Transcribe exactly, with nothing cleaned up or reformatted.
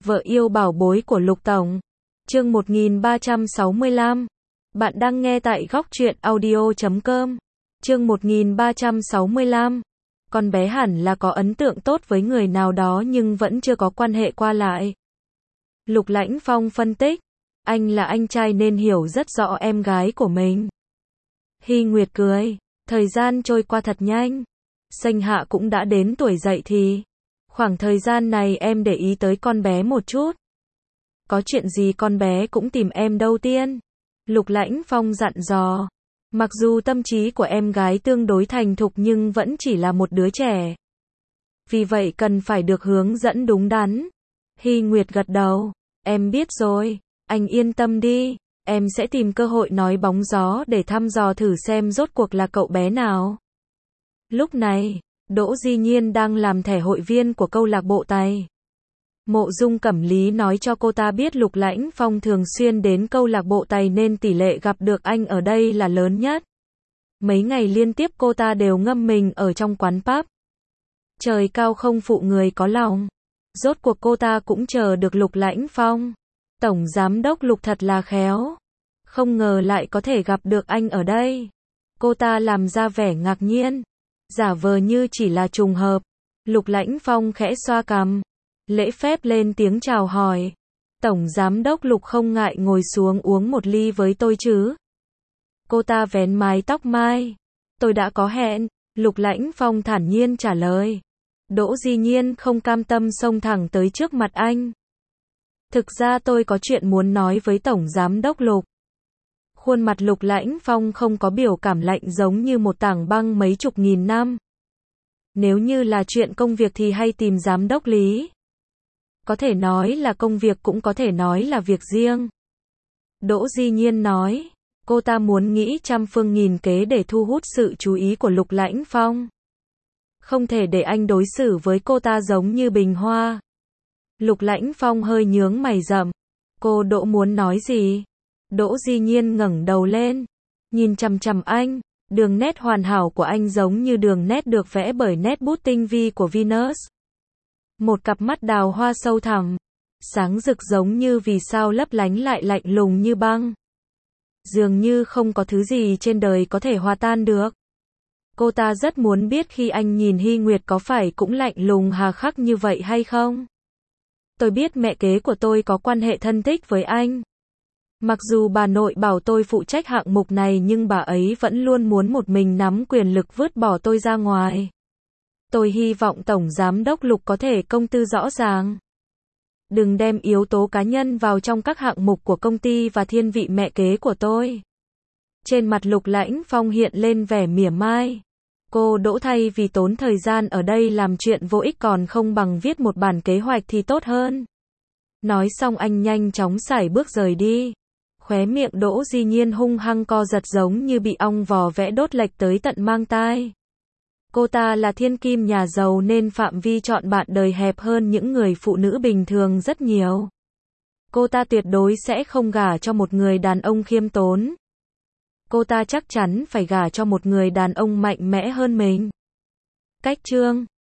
Vợ yêu bảo bối của Lục Tổng. Chương một nghìn ba trăm sáu mươi lăm. Bạn đang nghe tại góc truyện audio chấm com. Chương một nghìn ba trăm sáu mươi lăm. Con bé hẳn là có ấn tượng tốt với người nào đó nhưng vẫn chưa có quan hệ qua lại. Lục Lãnh Phong phân tích. Anh là anh trai nên hiểu rất rõ em gái của mình. Hy Nguyệt cười. Thời gian trôi qua thật nhanh. Sanh Hạ cũng đã đến tuổi dậy thì. Khoảng thời gian này em để ý tới con bé một chút. Có chuyện gì con bé cũng tìm em đâu tiên. Lục Lãnh Phong dặn dò. Mặc dù tâm trí của em gái tương đối thành thục nhưng vẫn chỉ là một đứa trẻ. Vì vậy cần phải được hướng dẫn đúng đắn. Hy Nguyệt gật đầu. Em biết rồi. Anh yên tâm đi. Em sẽ tìm cơ hội nói bóng gió để thăm dò thử xem rốt cuộc là cậu bé nào. Lúc này, Đỗ Di Nhiên đang làm thẻ hội viên của câu lạc bộ Tài. Mộ Dung Cẩm Lý nói cho cô ta biết Lục Lãnh Phong thường xuyên đến câu lạc bộ Tài nên tỷ lệ gặp được anh ở đây là lớn nhất. Mấy ngày liên tiếp cô ta đều ngâm mình ở trong quán pub. Trời cao không phụ người có lòng. Rốt cuộc cô ta cũng chờ được Lục Lãnh Phong. Tổng giám đốc Lục thật là khéo. Không ngờ lại có thể gặp được anh ở đây. Cô ta làm ra vẻ ngạc nhiên. Giả vờ như chỉ là trùng hợp. Lục Lãnh Phong khẽ xoa cằm. Lễ phép lên tiếng chào hỏi. Tổng giám đốc Lục không ngại ngồi xuống uống một ly với tôi chứ. Cô ta vén mái tóc mai. Tôi đã có hẹn. Lục Lãnh Phong thản nhiên trả lời. Đỗ Di Nhiên không cam tâm xông thẳng tới trước mặt anh. Thực ra tôi có chuyện muốn nói với Tổng giám đốc Lục. Khuôn mặt Lục Lãnh Phong không có biểu cảm lạnh giống như một tảng băng mấy chục nghìn năm. Nếu như là chuyện công việc thì hay tìm giám đốc Lý. Có thể nói là công việc cũng có thể nói là việc riêng. Đỗ Di Nhiên nói. Cô ta muốn nghĩ trăm phương nghìn kế để thu hút sự chú ý của Lục Lãnh Phong. Không thể để anh đối xử với cô ta giống như bình hoa. Lục Lãnh Phong hơi nhướng mày rậm. Cô Đỗ muốn nói gì? Đỗ Di Nhiên ngẩng đầu lên. Nhìn chằm chằm anh. Đường nét hoàn hảo của anh giống như đường nét được vẽ bởi nét bút tinh vi của Venus. Một cặp mắt đào hoa sâu thẳm. Sáng rực giống như vì sao lấp lánh lại lạnh lùng như băng. Dường như không có thứ gì trên đời có thể hòa tan được. Cô ta rất muốn biết khi anh nhìn Hy Nguyệt có phải cũng lạnh lùng hà khắc như vậy hay không? Tôi biết mẹ kế của tôi có quan hệ thân thích với anh. Mặc dù bà nội bảo tôi phụ trách hạng mục này nhưng bà ấy vẫn luôn muốn một mình nắm quyền lực vứt bỏ tôi ra ngoài. Tôi hy vọng Tổng Giám đốc Lục có thể công tư rõ ràng. Đừng đem yếu tố cá nhân vào trong các hạng mục của công ty và thiên vị mẹ kế của tôi. Trên mặt Lục Lãnh Phong hiện lên vẻ mỉa mai. Cô Đỗ thay vì tốn thời gian ở đây làm chuyện vô ích còn không bằng viết một bản kế hoạch thì tốt hơn. Nói xong anh nhanh chóng sải bước rời đi. Khóe miệng Đỗ Di Nhiên hung hăng co giật giống như bị ong vò vẽ đốt lệch tới tận mang tai. Cô ta là thiên kim nhà giàu nên phạm vi chọn bạn đời hẹp hơn những người phụ nữ bình thường rất nhiều. Cô ta tuyệt đối sẽ không gả cho một người đàn ông khiêm tốn. Cô ta chắc chắn phải gả cho một người đàn ông mạnh mẽ hơn mình. Cách chương